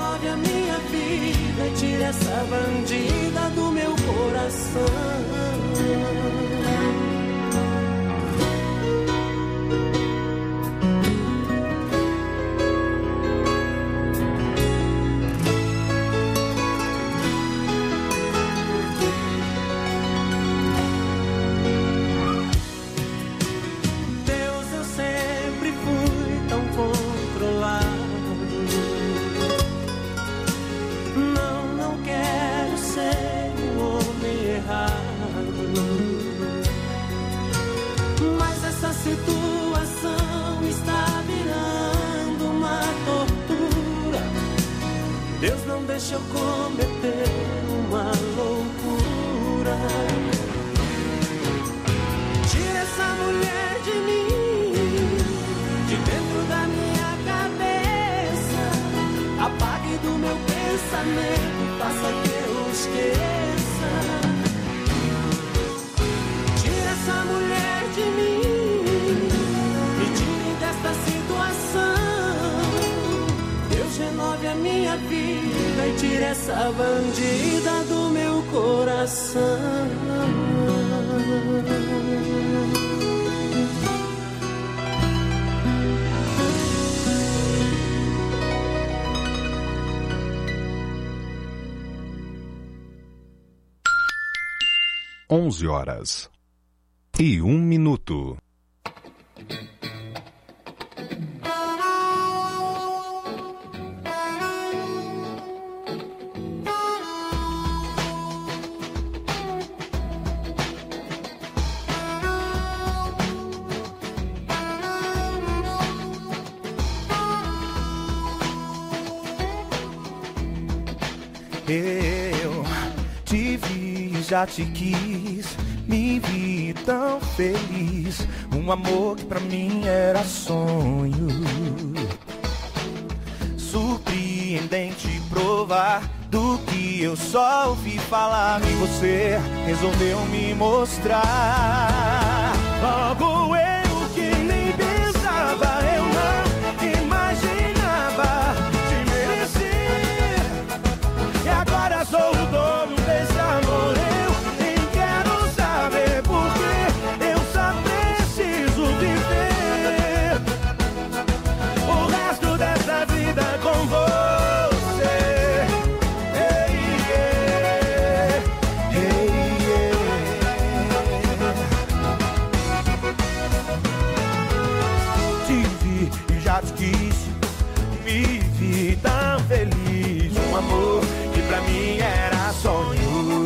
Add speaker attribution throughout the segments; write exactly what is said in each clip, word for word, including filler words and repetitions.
Speaker 1: renove a minha vida e tire essa bandida do meu coração. Deus não deixa eu cometer uma loucura. Tira essa mulher de mim, de dentro da minha cabeça. Apague do meu pensamento, faça que eu esqueça. Tira essa mulher de mim, me tire desta situação. Deus renove a minha vida e tire essa bandida do meu coração.
Speaker 2: Onze horas e um minuto.
Speaker 3: Eu te vi, já te quis, me vi tão feliz. Um amor que pra mim era sonho. Surpreendente provar do que eu só ouvi falar. E você resolveu me mostrar. Logo eu que nem pensava, eu não imaginava te merecer. E agora sou o dono desse amor. Eu nem quero saber porque eu só preciso viver o resto dessa vida com você. Hey, yeah. Hey, yeah. Te vi e já te quis, me vi tão feliz. Um amor que pra mim era sonho.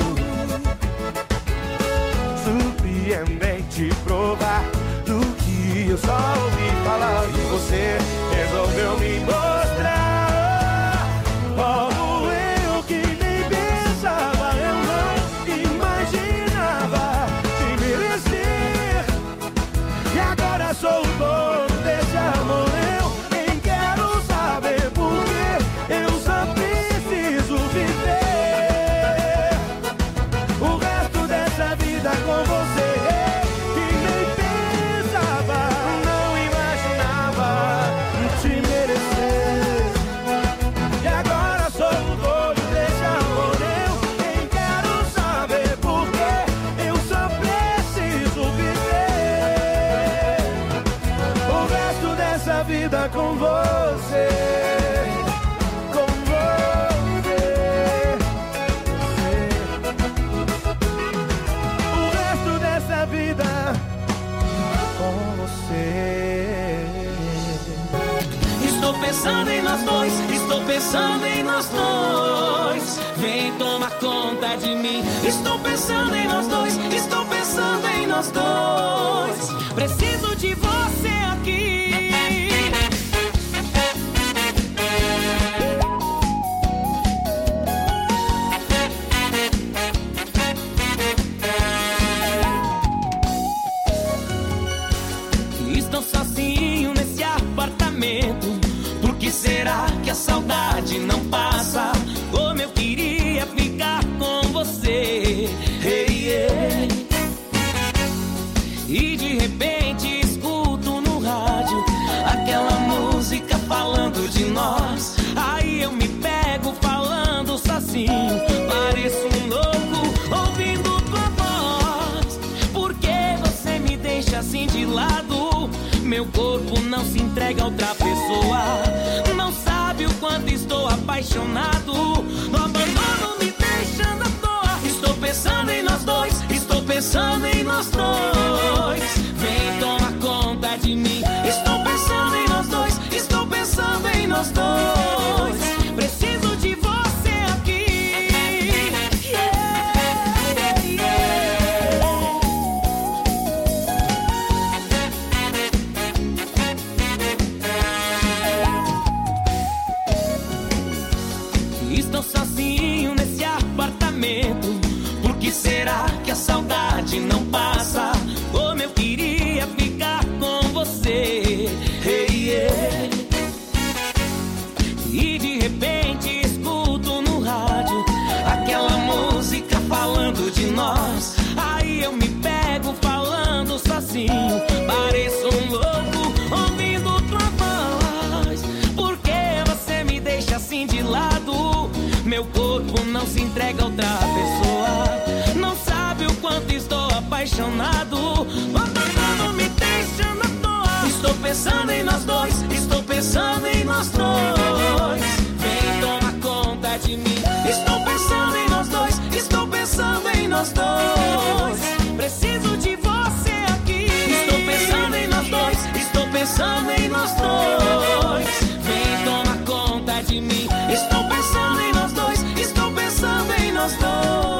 Speaker 3: Surpreendente provar do que eu só ouvi falar. E você resolveu me mostrar. Logo eu que nem pensava, eu não imaginava te merecer. E agora sou o dono desse amor. Eu nem quero saber porque eu só preciso viver o resto dessa vida com você. Que nem pensava, não imaginava te merecer. E agora sou o dono desse amor. Eu nem quero saber porque eu só preciso viver o resto dessa vida com você. Com você. O resto dessa vida com você.
Speaker 1: Estou pensando em nós dois, estou pensando em nós dois. Vem tomar conta de mim. Estou pensando em nós dois, estou pensando em nós dois. Preciso de você aqui. Estou sozinho nesse apartamento. Por que será que a saudade não passa? Como eu queria ficar com você. Hey, yeah. E de repente escuto no rádio aquela música falando de nós. Aí eu me pego nós dois. Preciso de você aqui. Yeah, yeah. Estou sozinho nesse apartamento. Por que será que a saudade não passa? Como eu queria ficar com você. Hey, yeah. E de repente escuto no rádio aquela música falando de nós. Aí eu me pego falando sozinho. Pareço um louco ouvindo tua voz. Por que você me deixa assim de lado? Meu corpo não se entrega a outra pessoa. Não sabe o quanto estou apaixonado. Abandonando me deixando à toa. Estou pensando em nós dois. Estou pensando em nós dois. Vem tomar conta de mim. Estou pensando em nós dois. Estou pensando em nós dois. Preciso de você aqui. Estou pensando em nós dois. Estou pensando em nós dois. Vem tomar conta de mim. Estou pensando em nós dois. Estou pensando em nós dois.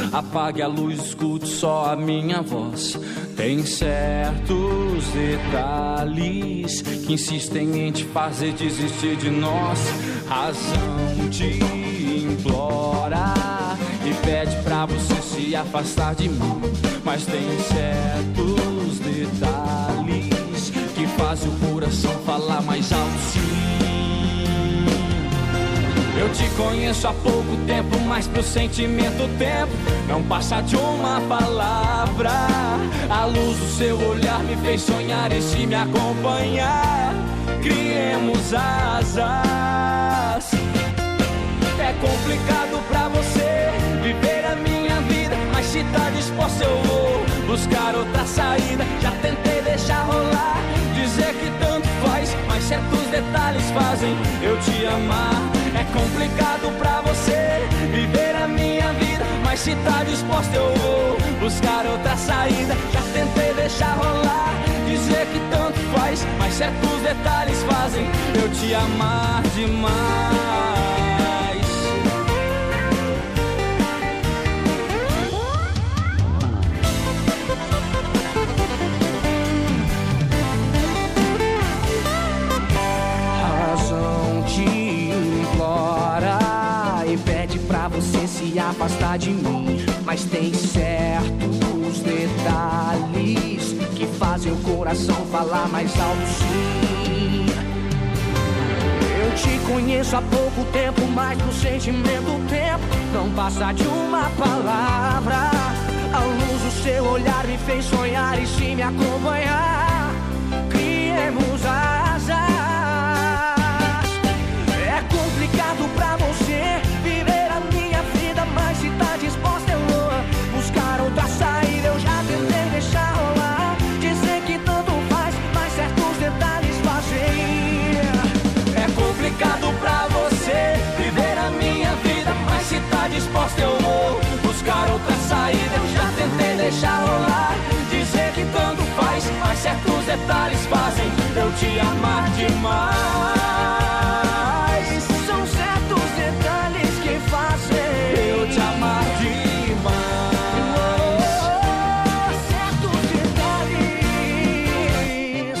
Speaker 1: Apague a luz, escute só a minha voz. Tem certos detalhes que insistem em te fazer desistir de nós. Razão te implora e pede pra você se afastar de mim. Mas tem certos detalhes que fazem o coração falar mais alto, sim. Eu te conheço há pouco tempo, mas pro sentimento o tempo não passa de uma palavra. A luz do seu olhar me fez sonhar e se me acompanhar, criemos asas. É complicado pra você viver a minha vida, mas se tá disposto eu vou buscar outra saída. Já tentei deixar rolar, dizer que tanto faz, mas certos detalhes fazem eu te amar. É complicado pra você viver a minha vida, mas se tá disposto eu vou buscar outra saída. Já tentei deixar rolar, dizer que tanto faz, mas certos detalhes fazem eu te amar demais. Você se afastar de mim, mas tem certos detalhes que fazem o coração falar mais alto, sim. Eu te conheço há pouco tempo, mas no sentimento o tempo não passa de uma palavra. A luz do seu olhar me fez sonhar e se me acompanhar, criemos asas. É complicado pra você viver a minha vida, mas se tá disposta eu vou buscar outra saída. Eu já tentei deixar rolar, dizer que tanto faz, mas certos detalhes fazem. É complicado pra você viver a minha vida, mas se tá disposta eu vou buscar outra saída. Eu já tentei deixar rolar, dizer que tanto faz, mas certos detalhes fazem eu te amar demais. Eu te amar demais. Oh, certos detalhes.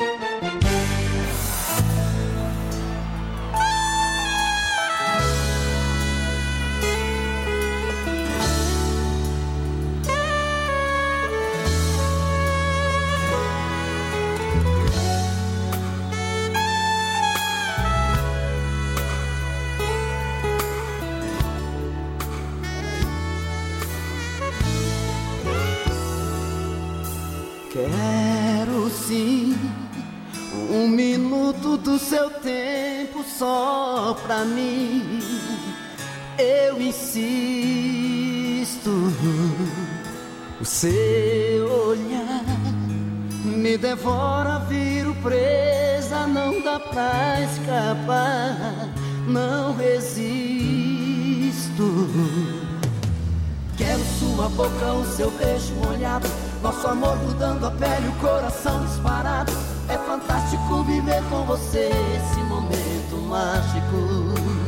Speaker 4: Quero sim um minuto do seu tempo só pra mim. Eu insisto, o seu olhar me devora, viro presa, não dá pra escapar, não resisto. Quero sua boca, o seu beijo molhado, nosso amor grudando a pele, o coração disparado. É fantástico viver com você esse momento mágico.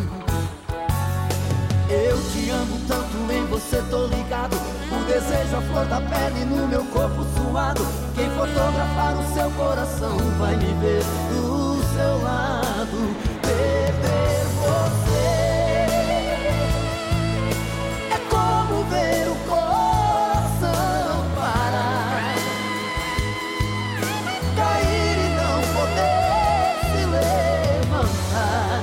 Speaker 4: Eu te amo tanto, em você tô ligado. O desejo, a flor da pele no meu corpo suado. Quem fotografar o seu coração vai me ver do seu lado. Perder você é como ver o coração parar, cair e não poder se levantar.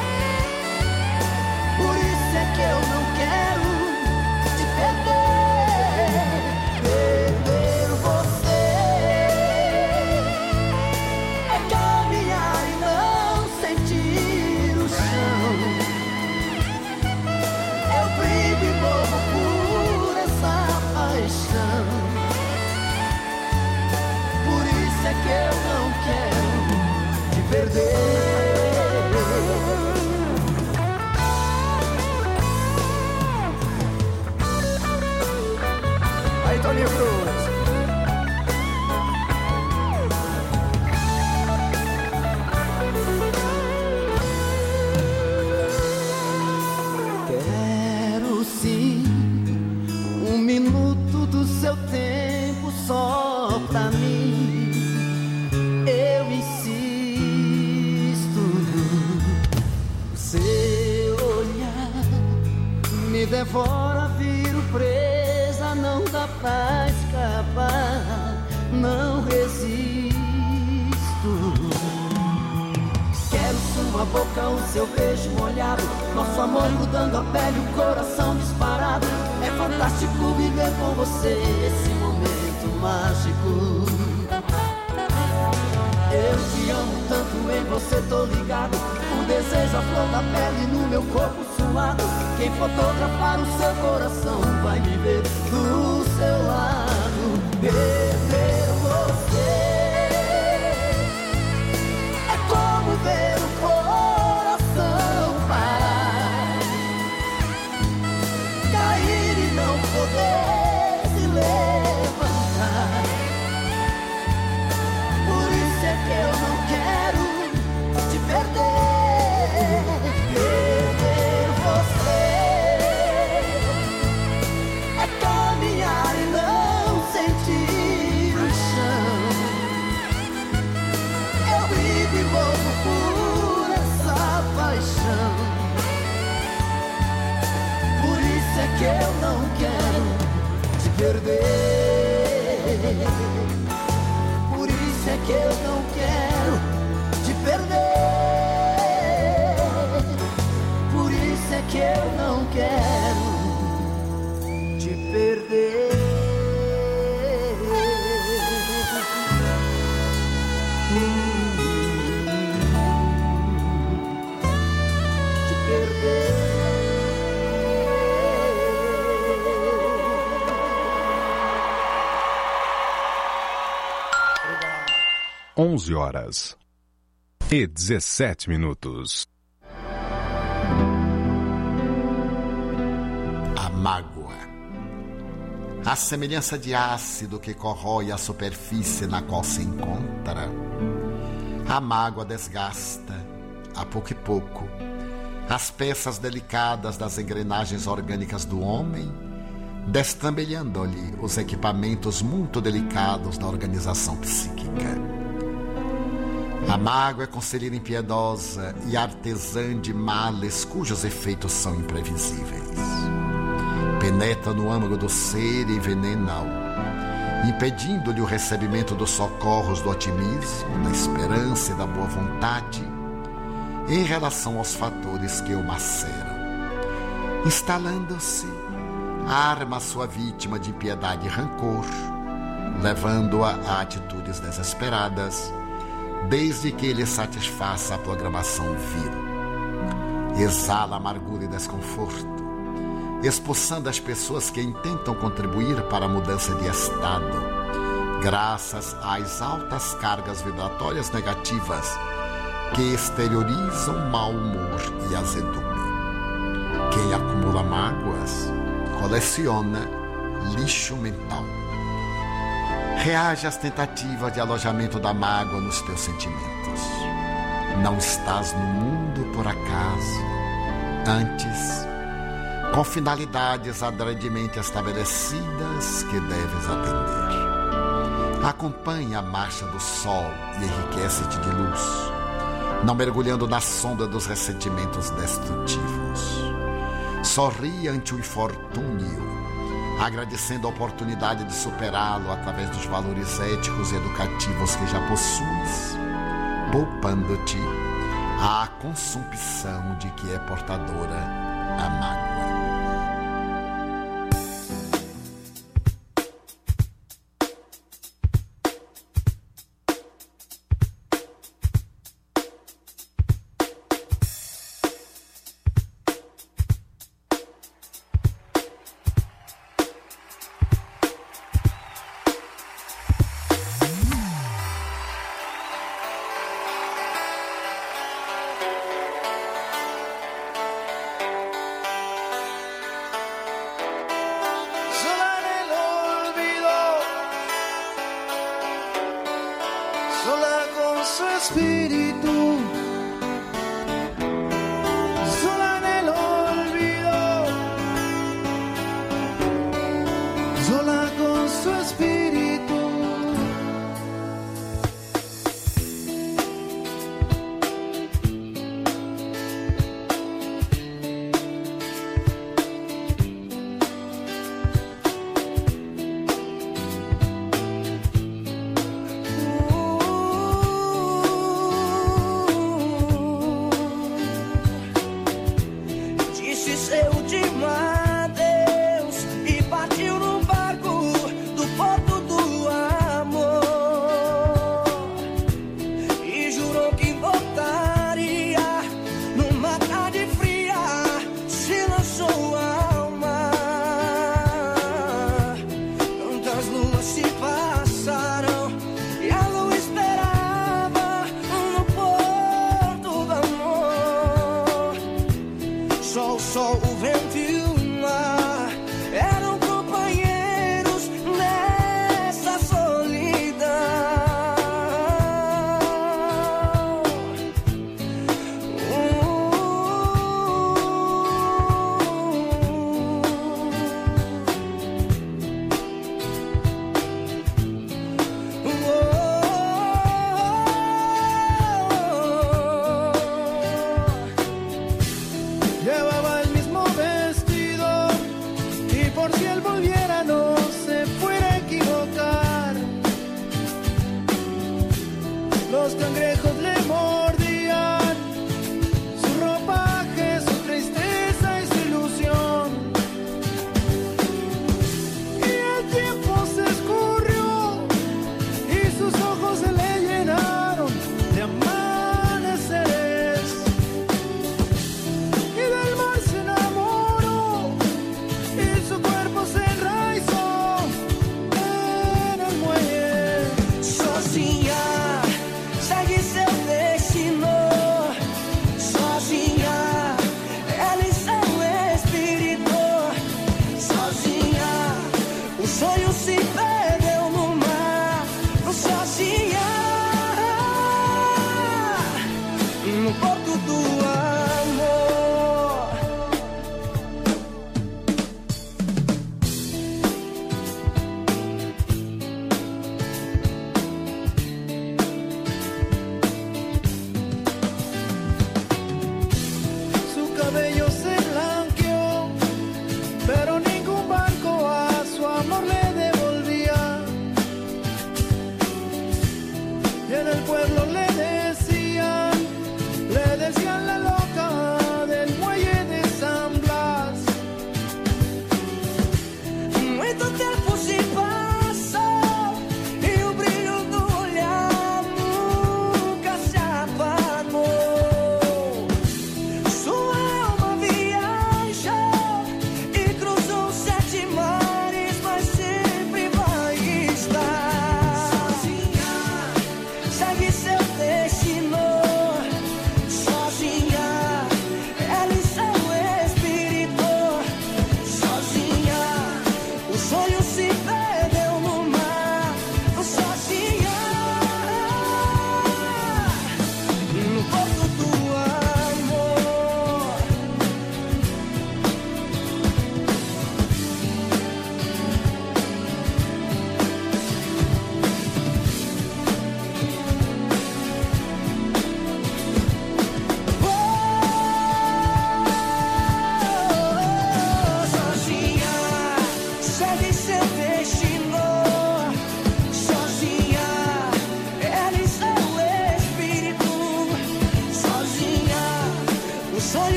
Speaker 4: Por isso é que eu não quero te perder. Perder você é caminhar e não sentir minuto do seu tempo só pra mim. Eu insisto. O seu olhar me devora, viro presa, não dá pra escapar, não resisto. Quero sua boca, o seu beijo molhado, nosso amor grudando a pele, o coração disparado. É fantástico viver com você esse momento mágico. Eu te amo tanto, em você tô ligado. O desejo, a flor da pele no meu corpo suado. Quem fotografar o seu coração vai me ver do seu lado. Perder você é como ver o coração parar, cair e não poder se levantar. Por isso é que eu não quero te perder. Perder você é caminhar e não sentir o chão. Eu vivo e morro por essa paixão. Por isso é que eu não quero te perder. Por isso é que eu não quero te perder. Por isso é que eu não quero te perder. Te perder.
Speaker 2: onze horas e dezessete minutos.
Speaker 5: A mágoa. A semelhança de ácido que corrói a superfície na qual se encontra. A mágoa desgasta, a pouco e pouco, as peças delicadas das engrenagens orgânicas do homem, destambelhando-lhe os equipamentos muito delicados da organização psíquica. A mágoa é conselheira impiedosa e artesã de males cujos efeitos são imprevisíveis. Penetra no âmago do ser e envenena-o, impedindo-lhe o recebimento dos socorros do otimismo, da esperança e da boa vontade em relação aos fatores que o maceram. Instalando-se, arma sua vítima de impiedade e rancor, levando-a a atitudes desesperadas, desde que ele satisfaça a programação vil. Exala amargura e desconforto, expulsando as pessoas que intentam contribuir para a mudança de estado, graças às altas cargas vibratórias negativas que exteriorizam mau humor e azedume. Quem acumula mágoas, coleciona lixo mental. Reage às tentativas de alojamento da mágoa nos teus sentimentos. Não estás no mundo por acaso. Antes, com finalidades adredemente estabelecidas que deves atender. Acompanha a marcha do sol e enriquece-te de luz, não mergulhando na sombra dos ressentimentos destrutivos. Sorri ante o infortúnio, agradecendo a oportunidade de superá-lo através dos valores éticos e educativos que já possuis, poupando-te a consumpção de que é portadora a mágoa.
Speaker 6: Espíritu, sola en el olvido, sola con su espíritu.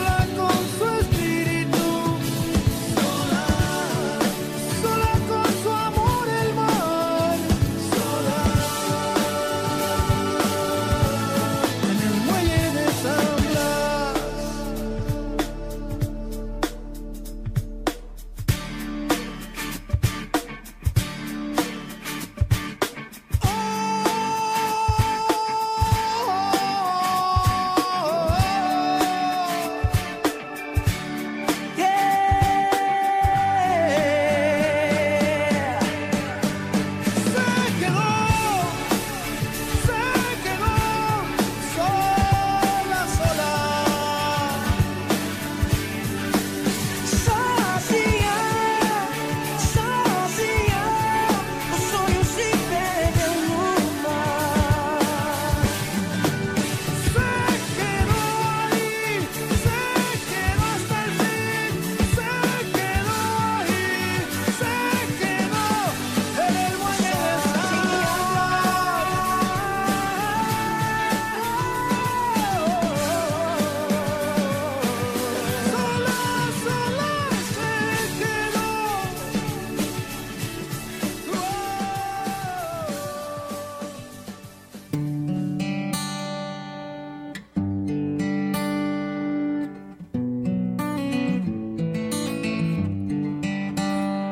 Speaker 6: Con su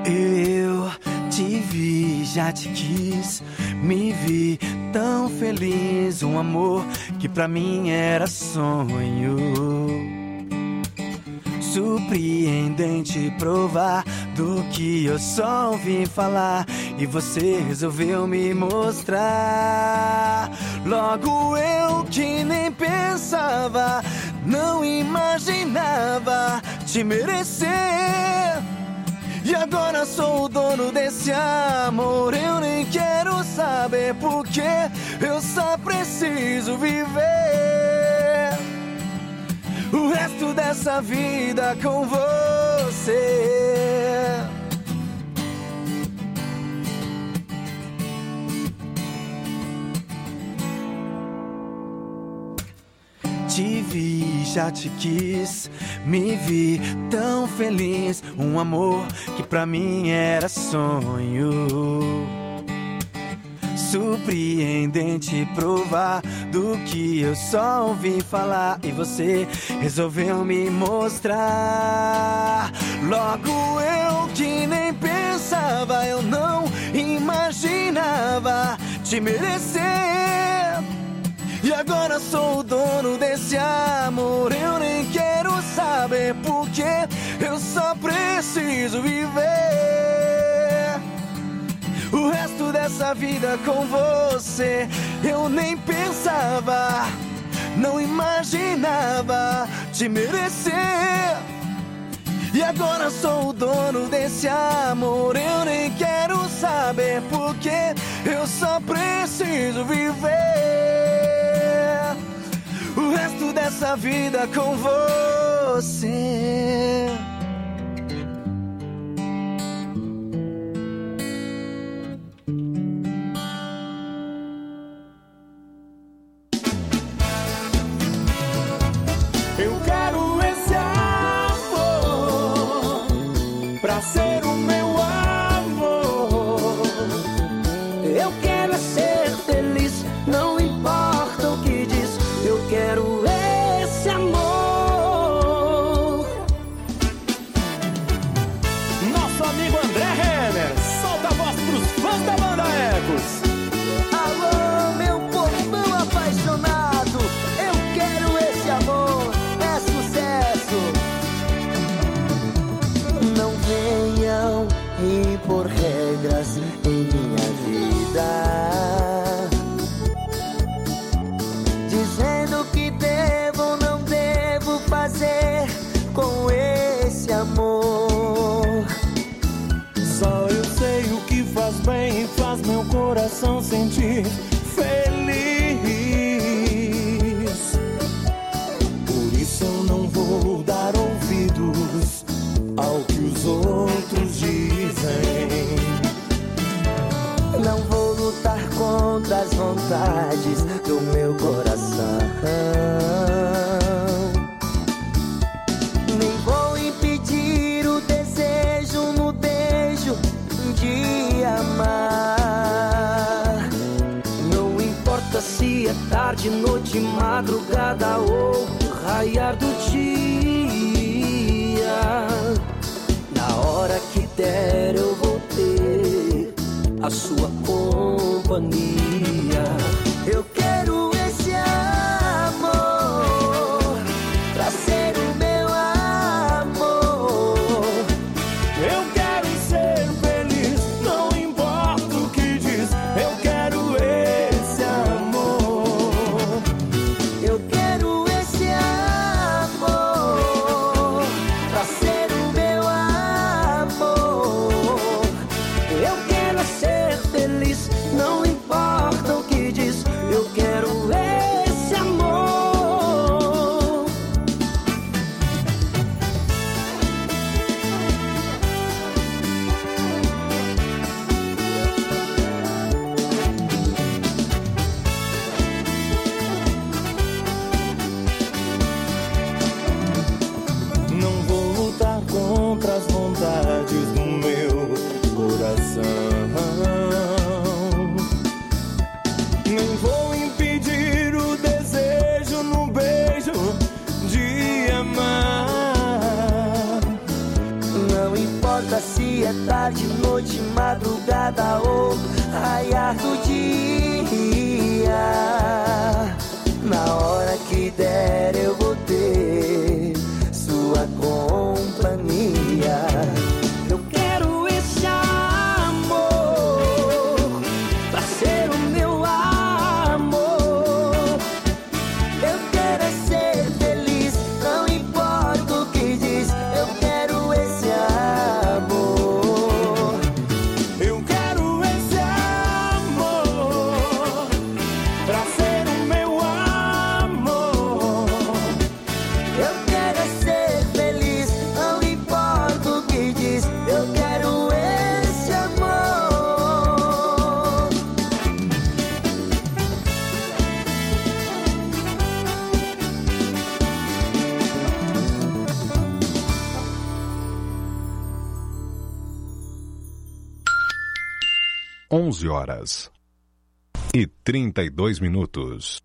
Speaker 3: Eu te vi, já te quis, me vi tão feliz. Um amor que pra mim era sonho. Surpreendente provar do que eu só ouvi falar. E você resolveu me mostrar. Logo eu que nem pensava, não imaginava te merecer. E agora sou o dono desse amor. Eu nem quero saber porque eu só preciso viver o resto dessa vida com você. Te vi, já te quis, me vi tão feliz. Um amor que pra mim era sonho. Surpreendente provar do que eu só ouvi falar. E você resolveu me mostrar. Logo eu que nem pensava, eu não imaginava te merecer. E agora sou o dono desse amor. Eu nem quero saber porque eu só preciso viver o resto dessa vida com você. Eu nem pensava, não imaginava te merecer. E agora sou o dono desse amor. Eu nem quero saber porque eu só preciso viver o resto dessa vida com você.
Speaker 1: Eu quero esse amor pra ser o meu amor.
Speaker 4: Eu quero é ser feliz, não importa o que diz. Eu quero esse amor.
Speaker 1: Nosso amigo André Renner, solta a voz pros fãs da banda Ecos.
Speaker 4: Alô, meu povão apaixonado, eu quero esse amor, é sucesso. Não venham impor regras em minha vida, dizendo que devo ou não devo fazer com esse amor.
Speaker 3: Só eu sei o que faz bem e faz meu coração sentir feliz. Por isso eu não vou dar ouvidos ao que os outros dizem.
Speaker 4: Não vou lutar contra as vontades do meu coração, nem vou impedir o desejo no beijo de amar. Não importa se é tarde, noite, madrugada ou raiar do dia. Na hora que der eu vou ter a sua companhia. Eu quero esse amor pra ser o meu amor.
Speaker 3: Eu quero ser feliz, não importa o que diz. Eu quero esse amor.
Speaker 4: Eu quero esse amor pra ser o meu amor. Eu quero ser feliz, não importa é tarde, noite, madrugada ou raiar do dia. Na hora que der eu vou ter sua companhia. Eu quero esse amor pra ser o meu amor. Eu quero é ser feliz, não importa o que diz. Eu quero esse amor. Eu quero esse amor pra ser o meu amor. Eu quero é ser feliz, não importa o que diz. Eu quero esse amor.
Speaker 2: Onze horas e trinta e dois minutos.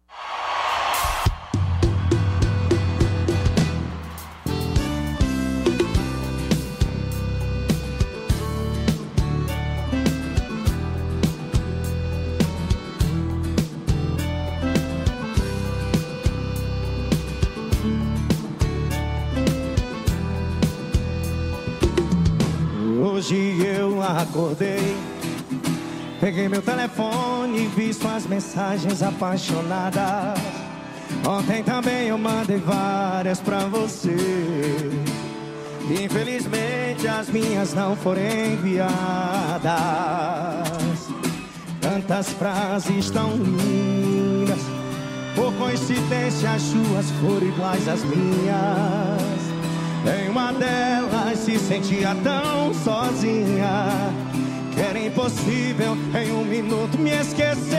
Speaker 3: Hoje eu acordei, peguei meu telefone e vi suas mensagens apaixonadas. Ontem também eu mandei várias pra você. Infelizmente as minhas não foram enviadas. Tantas frases tão lindas, por coincidência as suas foram iguais às minhas. Em uma delas se sentia tão sozinha que era impossível em um minuto me esquecer.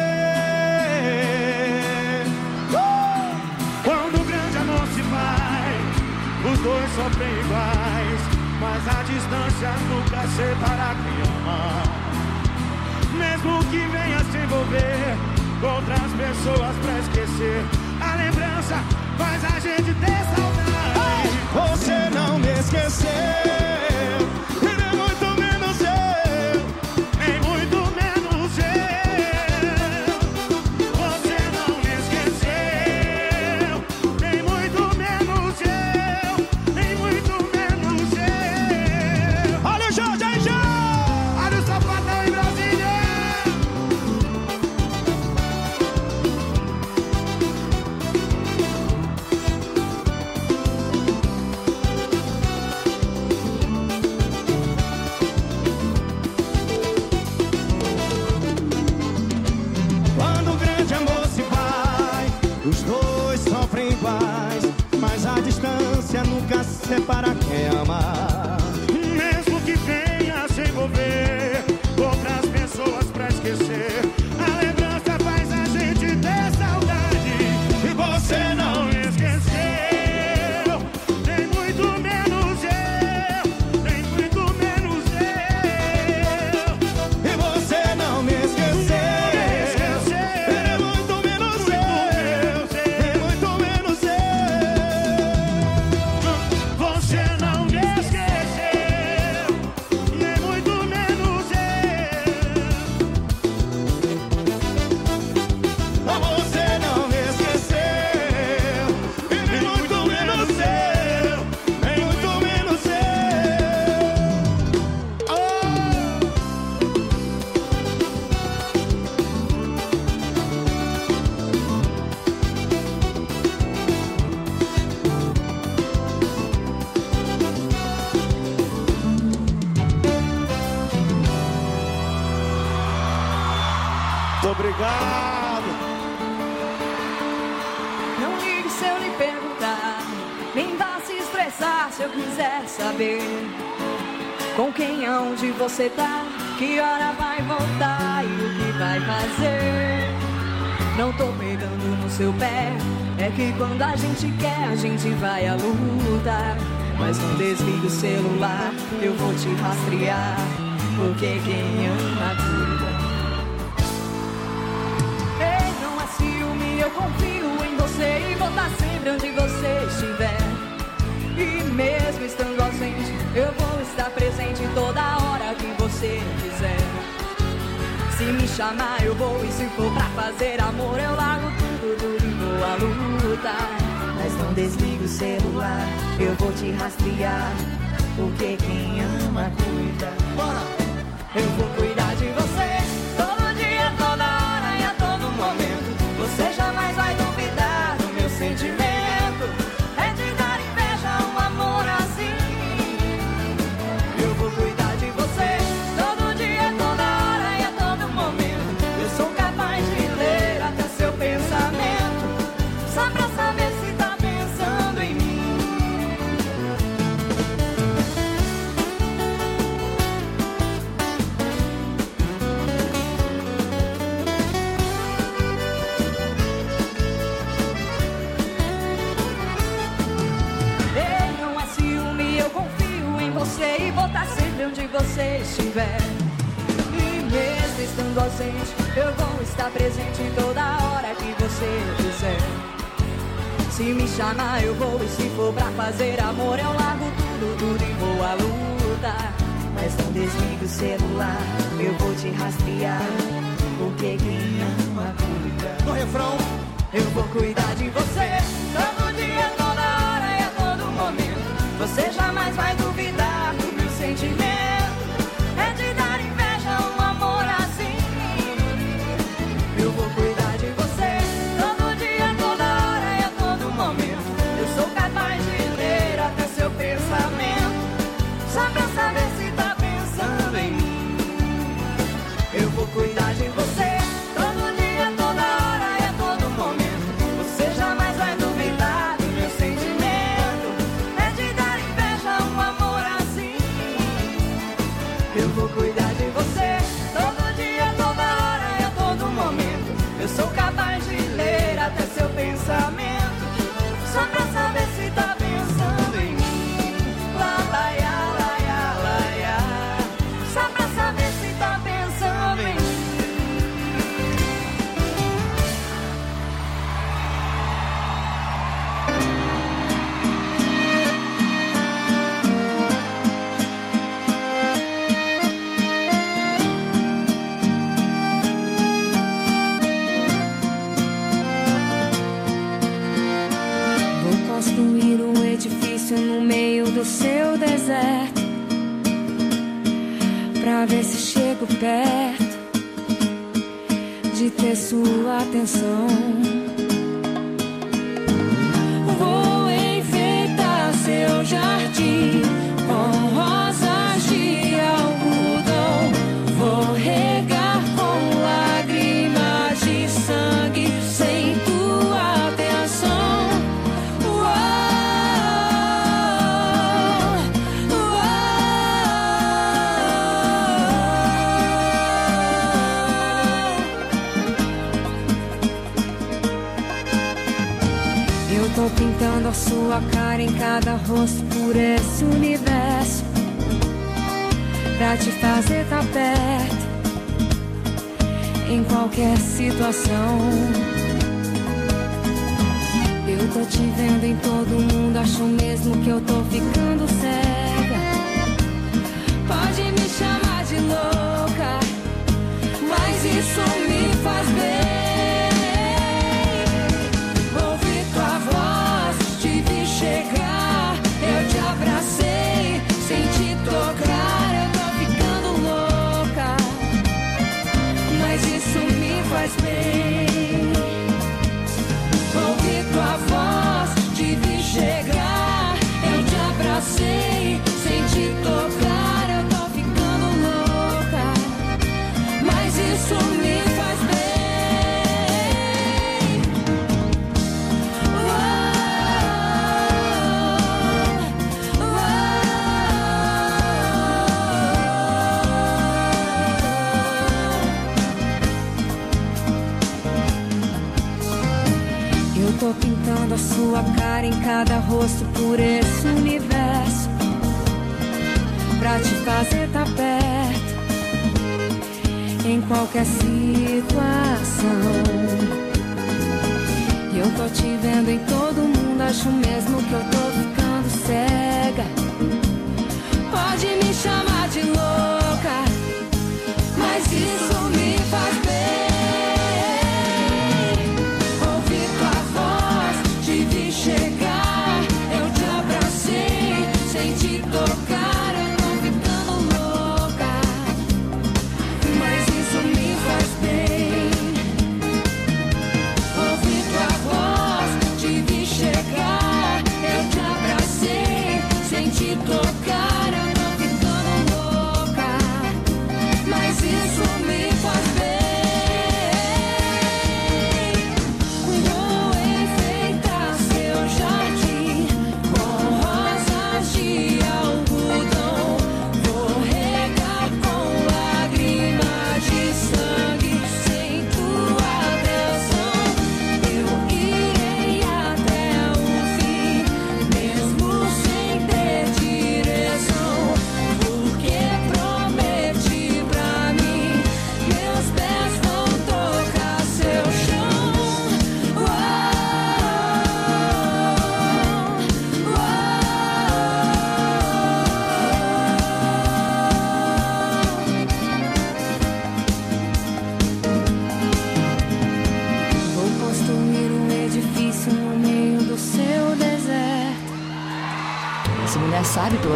Speaker 3: uh!
Speaker 6: Quando o grande amor se vai, os dois sofrem iguais, mas a distância nunca separa quem ama. Mesmo que venha se envolver com outras pessoas pra esquecer, a lembrança faz a gente ter saudade.
Speaker 3: Você não me esqueceu, e nem muito menos eu,
Speaker 6: Nem muito menos eu. Você não me esqueceu, nem muito menos eu, nem muito menos eu.
Speaker 3: olha o Jorge aí já!
Speaker 6: Olha o sapatão em Brasília.
Speaker 3: Quando o grande amor se vai, os dois sofrem iguais, mas a distância nunca separa quem ama.
Speaker 6: Mesmo que venha se envolver com outras pessoas pra esquecer, a lembrança faz a gente ter saudade.
Speaker 3: E você não
Speaker 6: Não esqueceu, nem muito menos eu, nem muito menos eu.
Speaker 3: E você não me esqueceu, e muito menos eu, e muito menos eu.
Speaker 6: Você não me esqueceu, nem muito menos eu.
Speaker 3: Você não me esqueceu, e nem muito menos eu, e muito menos eu.
Speaker 6: Obrigado.
Speaker 7: Não ligue se eu lhe perguntar, nem vá se estressar se eu quiser saber com quem, aonde você tá, que hora vai voltar e o que vai fazer. Não tô pegando no seu pé, é que quando a gente quer a gente vai à luta. Mas não desligue o celular, eu vou te rastrear, porque quem ama cuida. Ei, não é ciúme, eu confio em você e vou estar sempre onde você estiver. E mesmo estando ausente, eu vou estar presente toda hora. chamar eu vou, e se for pra fazer amor eu largo tudo, tudo e vou à luta. Mas não desliga o celular, eu vou te rastrear, porque quem ama cuida. Bora! Eu vou cuidar de você, todo dia, toda hora e a todo momento. Você jamais vai duvidar do meu sentimento. É de dar inveja um amor assim. Eu vou cuidar de você, todo dia, toda hora e a todo momento. Eu sou capaz de ler até seu pensamento, só pra saber se tá pensando em mim. E vou estar sempre onde você estiver. E mesmo estando ausente, eu vou estar presente em toda hora que você quiser. Se me chamar eu vou, e se for pra fazer amor eu largo tudo, tudo e vou à luta. Mas não desligue o celular, eu vou te rastrear, porque quem ama cuida. No refrão, eu vou cuidar de você, todo dia, toda hora e a todo momento. Você jamais vai duvidar do meu sentimento. É de dar inveja um amor assim. Eu vou cuidar de você, todo dia, toda hora e a todo momento. Eu sou capaz de ler até seu pensamento, só pra saber se tá pensando em mim. Eu vou cuidar de você, todo dia, toda hora e a todo momento. Você jamais vai duvidar do meu sentimento. É de dar inveja um amor assim. Eu vou cuidar de você, todo dia, toda hora e a todo momento. Eu sou capaz de ler até seu pensamento, só pra saber se tá pensando em mim. Lá, lá, lá, lá, lá, lá. Só pra saber se tá pensando em mim. Construir um edifício no meio do seu deserto, pra ver se chego perto de ter sua atenção. Vou enfeitar seu jardim com rosas de algodão. Vou regar com lágrimas de sangue sem tua atenção. Tô pintando a sua cara em cada rosto por esse universo, pra te fazer tá perto em qualquer situação. Eu tô te vendo em todo mundo, acho mesmo que eu tô ficando cega. Pode me chamar de louca, mas isso me faz bem. Chegar, eu te abracei, sem te tocar, eu tô ficando louca, mas isso me faz bem. Ouvi tua voz, te vi chegar, eu te abracei, sem te tocar, eu tô ficando louca, mas isso me faz bem. Tô pintando a sua cara em cada rosto por esse universo, pra te fazer tá perto em qualquer situação. Eu tô te vendo em todo mundo, acho mesmo que eu tô ficando cega. Pode me chamar de louca, mas isso me faz bem.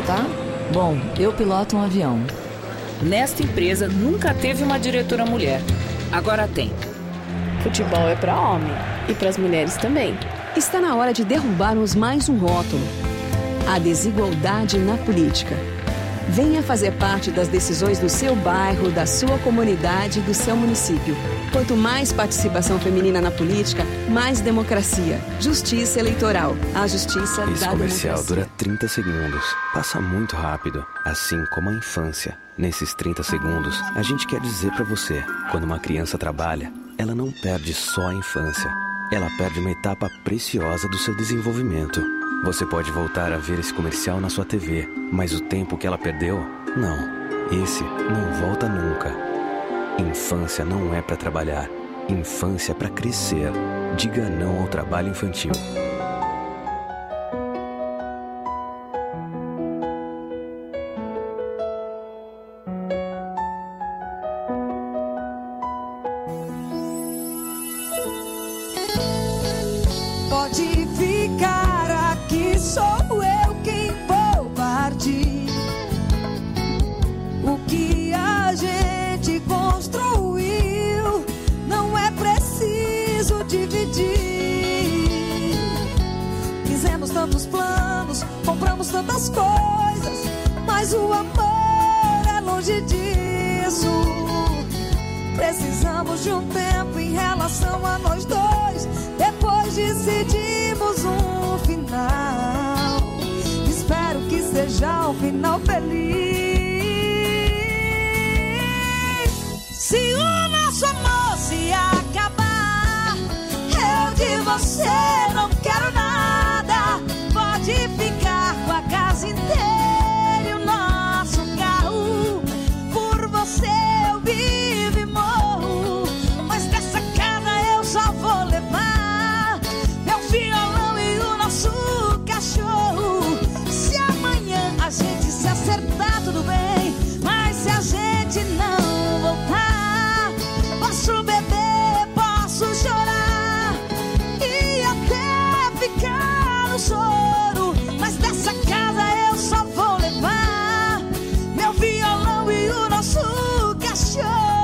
Speaker 8: pilotar? Bom, eu piloto um avião.
Speaker 9: Nesta empresa nunca teve uma diretora mulher. Agora tem.
Speaker 10: Futebol é para homem e para as mulheres também.
Speaker 11: Está na hora de derrubarmos mais um rótulo: a desigualdade na política. Venha fazer parte das decisões do seu bairro, da sua comunidade e do seu município. Quanto mais participação feminina na política, mais democracia. Justiça eleitoral. A justiça
Speaker 12: Esse
Speaker 11: da
Speaker 12: comercial
Speaker 11: democracia.
Speaker 12: dura trinta segundos. Passa muito rápido, assim como a infância. Nesses trinta segundos, a gente quer dizer pra você: quando uma criança trabalha, ela não perde só a infância. Ela perde uma etapa preciosa do seu desenvolvimento. Você pode voltar a ver esse comercial na sua T V, mas o tempo que ela perdeu, não. Esse não volta nunca. Infância não é pra trabalhar. Infância é pra crescer. Diga não ao trabalho infantil.
Speaker 13: Pode ficar aqui, sou eu quem vou partir. O que a gente construiu não é preciso dividir. Fizemos tantos planos, compramos tantas coisas, mas o amor é longe disso. Precisamos de um tempo em relação a nós dois. Depois decidimos um final. Espero que seja um final feliz. Se o nosso amor se acabar, eu de você não quero nada. Pode ficar com a casa inteira e o nosso carro. Por você eu vivo e morro, mas dessa casa eu só vou levar meu violão e o nosso cachorro. Se amanhã a gente se acertar, tudo bem, mas se a gente não voltar, posso beber, posso chorar e até ficar no choro, mas dessa casa eu só vou levar meu violão e o nosso cachorro.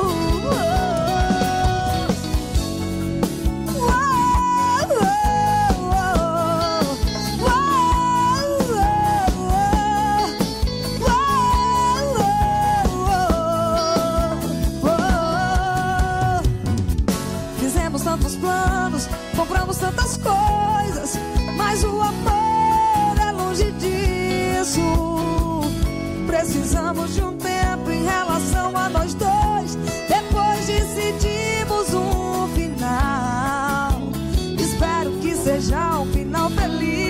Speaker 13: Fizemos tantos planos, compramos tantas coisas, mas o amor é longe disso. Precisamos de um tempo em relação a nós dois. Depois decidimos um final. Espero que seja um final feliz.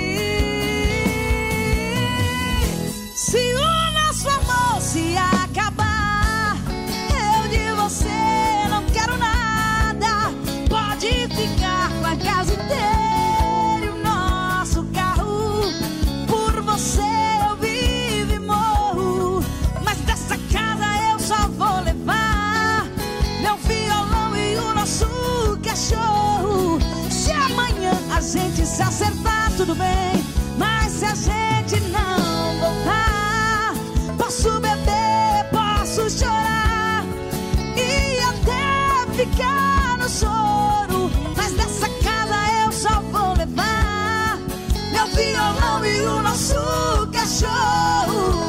Speaker 13: Se o nosso amor se acabar, eu de você não quero nada. Pode ficar com a casa inteira e o nosso carro. Por você eu vivo e morro, mas dessa casa eu só vou levar meu violão e o nosso cachorro. Se amanhã a gente se acertar, tudo bem, mas se a gente não voltar, posso beber, posso chorar e até ficar no choro, mas dessa casa eu só vou levar meu violão e o nosso cachorro.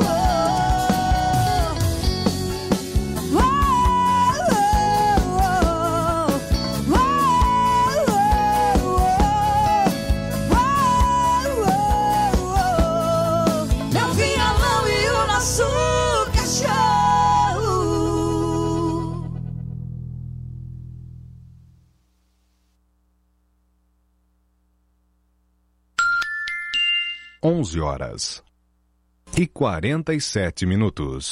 Speaker 13: Meu violão e o nosso cachorro.
Speaker 2: Onze horas e quarenta e sete minutos.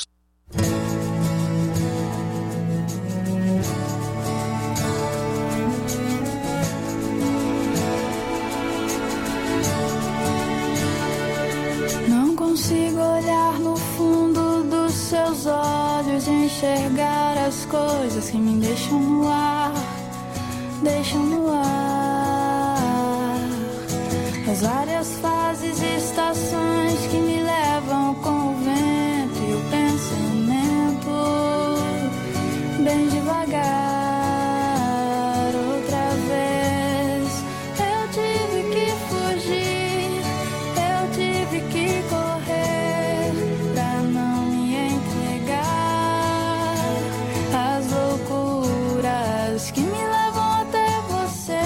Speaker 14: Não consigo olhar no fundo dos seus olhos e enxergar as coisas que me deixam no ar, deixam no ar. as várias fases e estações que me levam com o vento e o pensamento bem devagar. Outra vez eu tive que fugir, eu tive que correr pra não me entregar às loucuras que me levam até você,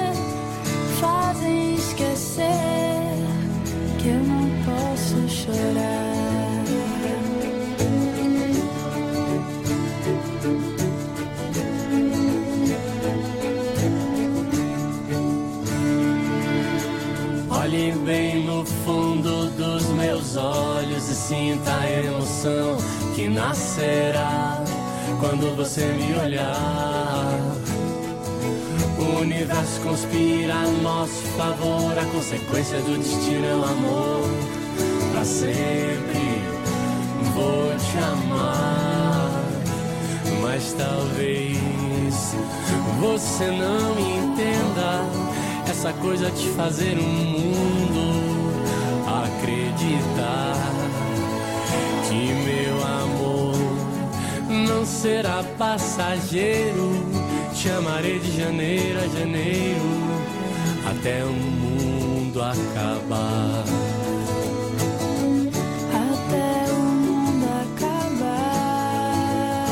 Speaker 14: fazem esquecer que eu não posso chorar.
Speaker 1: Olhe bem no fundo dos meus olhos e sinta a emoção que nascerá quando você me olhar. O universo conspira a nosso favor, a consequência do destino é o amor. Pra sempre vou te amar, mas talvez você não entenda essa coisa de fazer um mundo acreditar que meu amor não será passageiro. Te amarei de janeiro a janeiro até o mundo acabar.
Speaker 14: Até o mundo acabar.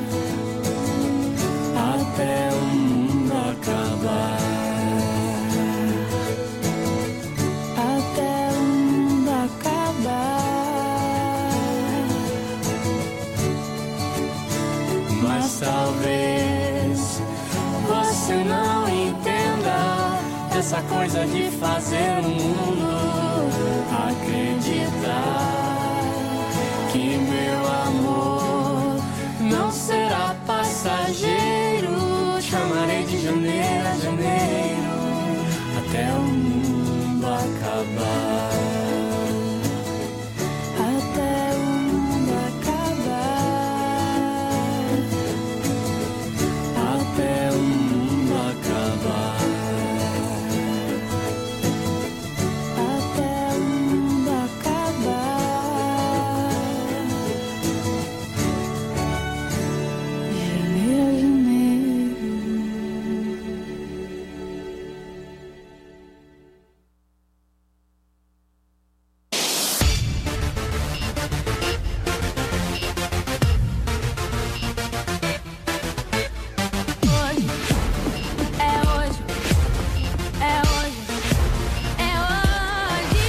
Speaker 1: Até o mundo acabar.
Speaker 14: Até o mundo acabar.
Speaker 1: Mas talvez você não entenda essa coisa de fazer o mundo acreditar que meu amor não será passageiro. Te amarei de janeiro a janeiro até o mundo acabar.
Speaker 14: Até o mundo acabar.
Speaker 1: Até o mundo acabar.
Speaker 14: Até o mundo acabar. Janeiro a janeiro.
Speaker 13: Hoje, é hoje, é hoje, é hoje.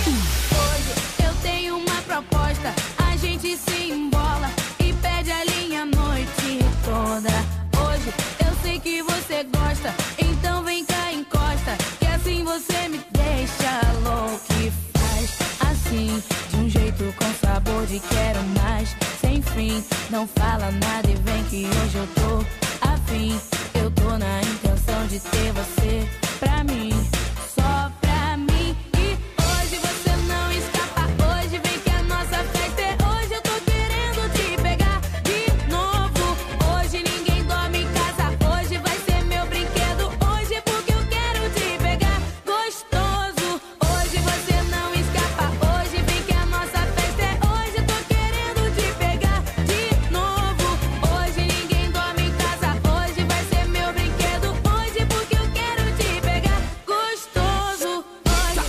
Speaker 13: Hoje eu tenho uma proposta, a gente se embola e perde a linha a noite toda. Hoje eu sei que você gosta, então vem cá, encosta, que assim você me deixa louco e faz assim, de um jeito com sabor de quero mais, sem fim. Não fala nada e vem que hoje eu tô afim. Eu tô na intenção de ter você pra mim, só pra mim. E hoje você não escapa, hoje vem que a nossa festa é hoje. Eu tô querendo te pegar de novo. Hoje ninguém dorme em casa, hoje vai ser meu brinquedo. Hoje porque eu quero te pegar gostoso. Hoje você não escapa, hoje vem que a nossa festa é hoje. Eu tô querendo te pegar de novo. Hoje ninguém dorme em casa, hoje vai ser meu brinquedo. Hoje porque eu quero te pegar gostoso. Hoje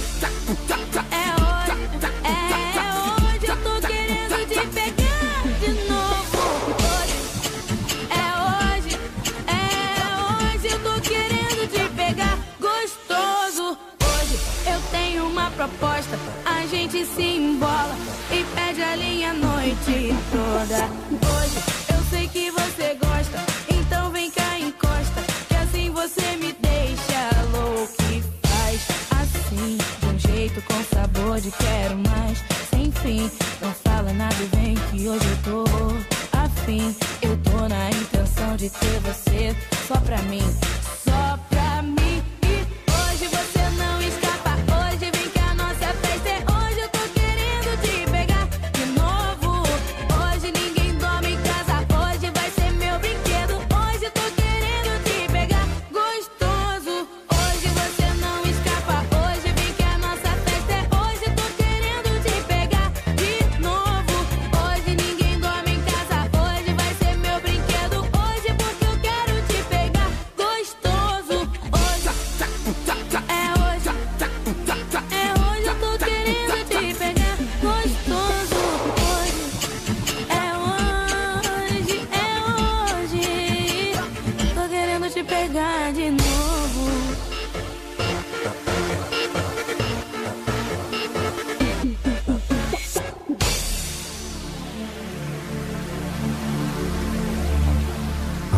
Speaker 13: é hoje, é hoje. Eu tô querendo te pegar de novo. Hoje é hoje, é hoje. Eu tô querendo te pegar gostoso. Hoje eu tenho uma proposta, a gente se embola e perde a linha a noite toda. Hoje eu sei que você gosta, então vem cá, encosta, que assim você me deixa louco e faz assim, de um jeito com sabor de quero mais, sem fim. Não fala nada e vem que hoje eu tô afim. Eu tô na intenção de ter você só pra mim, só pra mim. E hoje você não escapa, hoje vem que a nossa festa é hoje. Eu tô querendo te pegar de novo. Hoje ninguém dorme em casa, hoje vai ser meu brinquedo. Hoje eu tô querendo te pegar gostoso. Hoje você não escapa, hoje vem que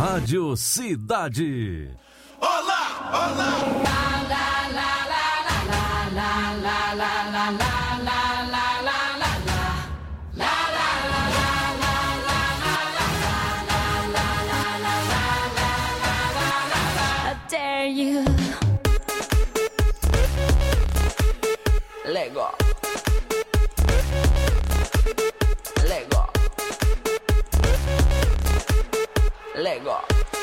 Speaker 15: Rádio Cidade.
Speaker 1: Olá, olá. La la la la la la la la la la la la la la la la. I dare you. Lego. Lego. Lego.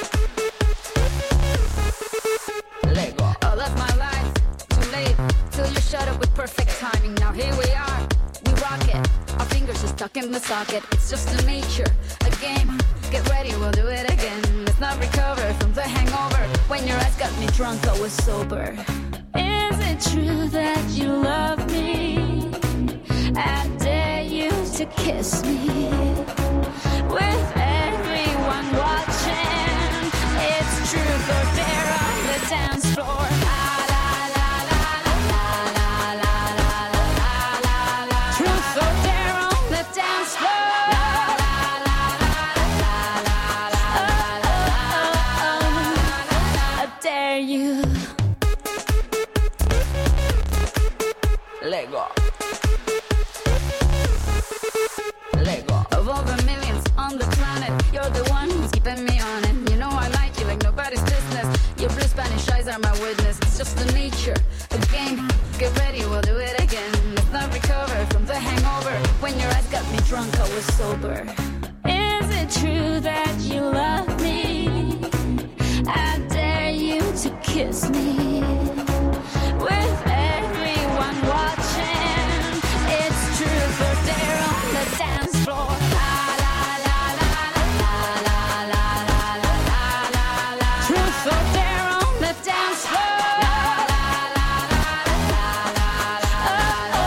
Speaker 1: Lego. All of my life, too late, till you shut up with perfect timing. Now here we are, we rock it. Our fingers are stuck in the socket. It's just a nature, a game. Get ready, we'll do it again. Let's not recover from the hangover. When your eyes got me drunk, I was sober. Is it true that you love me? I dare you to kiss me. With everyone watching, it's truth or dare on the dance floor. La la la la la la la la la la la. Truth or dare on the dance floor. La la la la la la la la. I dare you. Lego. Lego. Of all the millions on the planet, you're the one who's keeping me on it. You know I like you like nobody's business. Your blue Spanish eyes are my witness. It's just the nature, a game. Get ready, we'll do it again. Let's not recover from the hangover. When your eyes got me drunk, I was sober. Is it true that you love me? I dare you to kiss me. With everyone watching, it's truth or dare on the dance floor. La la la la la la la la la la la. Truth or dare on the dance floor. La la la la la la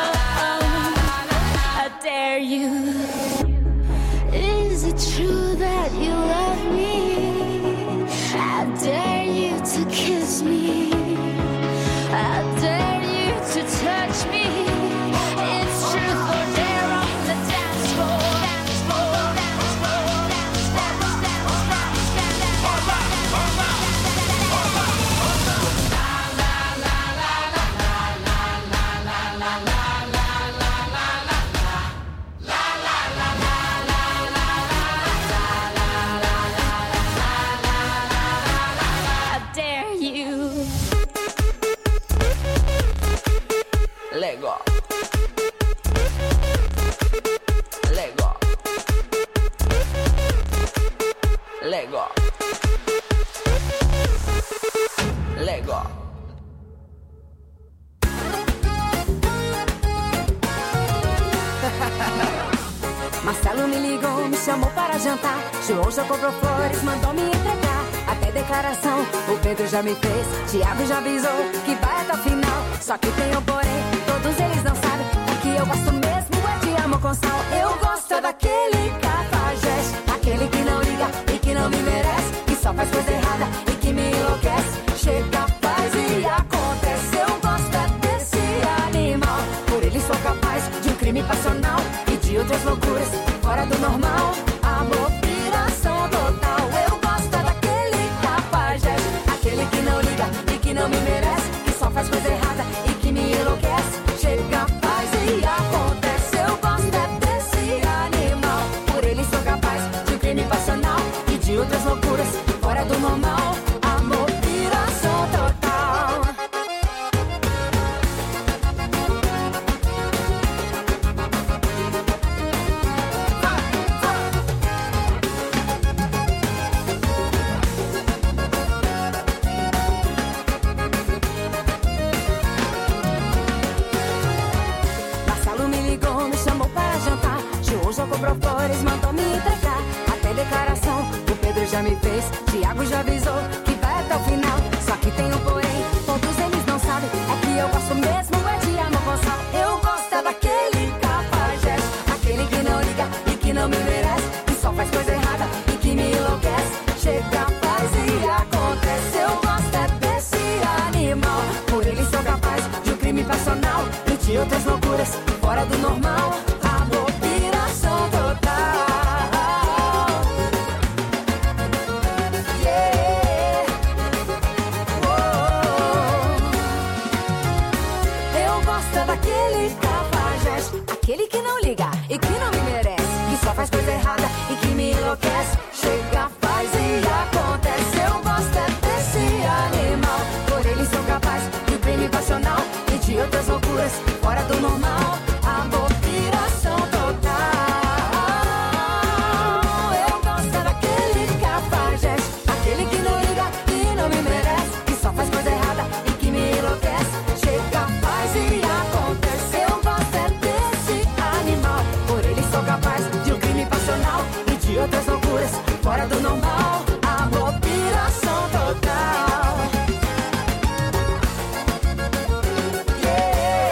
Speaker 1: la. I dare you. Is it true that you love me? I dare you to kiss me. I dare you to touch me. It's truth or dare on the dance floor. Dance floor, dance floor, dance, dance, dance, dance, dance. Hola, hola, hola, hola. La la la la la la la la la la la la la. La la la la la la la la la la. I dare you. Lego. Lego. Lego. Lego.
Speaker 16: Marcelo me ligou, me chamou para jantar. João já comprou flores, mandou me entregar. Até declaração o Pedro já me fez. Tiago já avisou que vai até o final. Só que tem um porém, todos eles não sabem. O que eu gosto mesmo é de amor com sal. Eu gosto daquele cafajeste, aquele que não liga e que não me merece, que só faz coisa errada e que me enlouquece. Chega, faz e acontece. Eu gosto desse animal. Por ele sou capaz de um crime passional e de outras loucuras fora do normal. Amor, piração total. Eu gosto daquele cafajeste, aquele que não liga e que não me merece, que só faz coisa errada e que me enlouquece. Chega, faz e acontece. Eu gosto desse animal. Por ele sou capaz de um crime passional e de outras loucuras fora do normal. Amor, piração total. Comprou flores, mandou me entregar. Até declaração o Pedro já me fez. Tiago já avisou que vai até o final. Só que tem um porém, todos eles não sabem. É que eu gosto mesmo é de amor com sal. Eu gosto é daquele cafajeste, aquele que não liga e que não me merece, que só faz coisa errada e que me enlouquece. Chega, faz e acontece. Eu gosto é desse animal. Por ele sou capaz de um crime passional e de outras loucuras fora do normal. Amor, piração total. não liga e que não me merece, que só faz coisa errada e que me enlouquece. Chega, faz e acontece. Eu gosto é desse animal. Por ele sou capaz de crime passional e de outras loucuras fora do normal. Amor, piração total. Eu gosto é daquele cafajeste, aquele que não liga e não me merece, que só faz coisa errada e que me enlouquece. Chega, faz e acontece. Eu gosto é desse animal. Por ele sou capaz de um crime passional e de outras loucuras fora do normal. Amor, piração total. Yeah.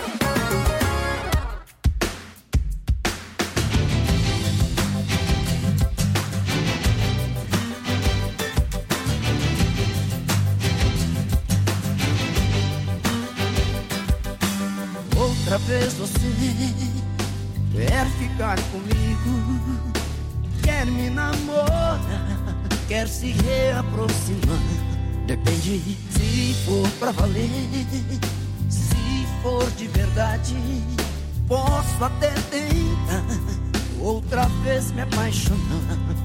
Speaker 3: Outra vez você quer ficar comigo, quer me namorar, quer se reaproximar. Depende se for pra valer, se for de verdade, posso até tentar outra vez me apaixonar.